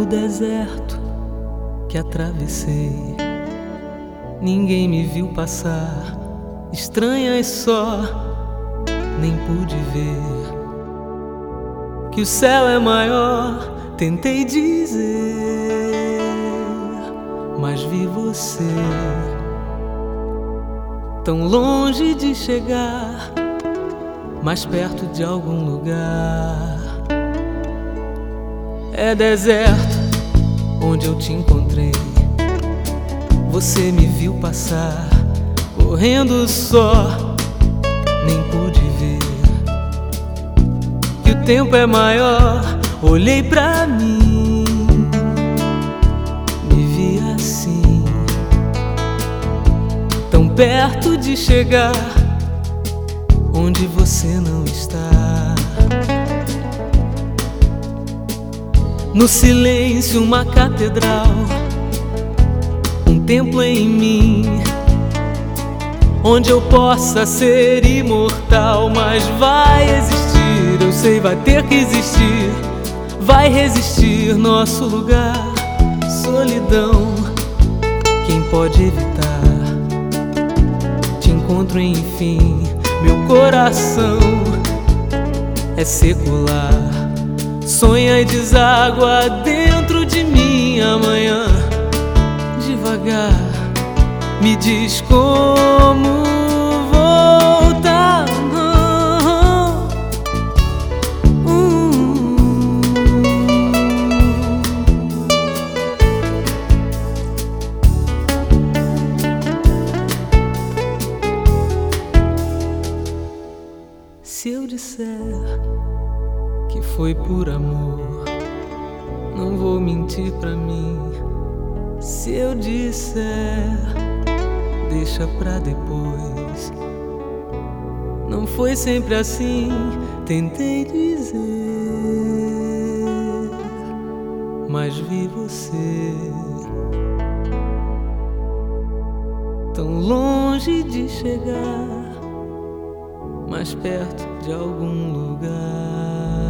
O deserto que atravessei, ninguém me viu passar, estranhas só, nem pude ver que o céu é maior. Tentei dizer, mas vi você tão longe de chegar, mais perto de algum lugar. É deserto onde eu te encontrei, você me viu passar, correndo só, nem pude ver que o tempo é maior. Olhei pra mim, me vi assim, tão perto de chegar onde você não está. No silêncio uma catedral, um templo em mim, onde eu possa ser imortal. Mas vai existir, eu sei, vai ter que existir, vai resistir nosso lugar. Solidão, quem pode evitar? Te encontro enfim, meu coração é secular, sonha e deságua dentro de mim. Amanhã, devagar, me diz como voltar. Se eu disser que foi por amor, não vou mentir pra mim. Se eu disser, deixa pra depois, não foi sempre assim. Tentei dizer, mas vi você tão longe de chegar, mais perto de algum lugar.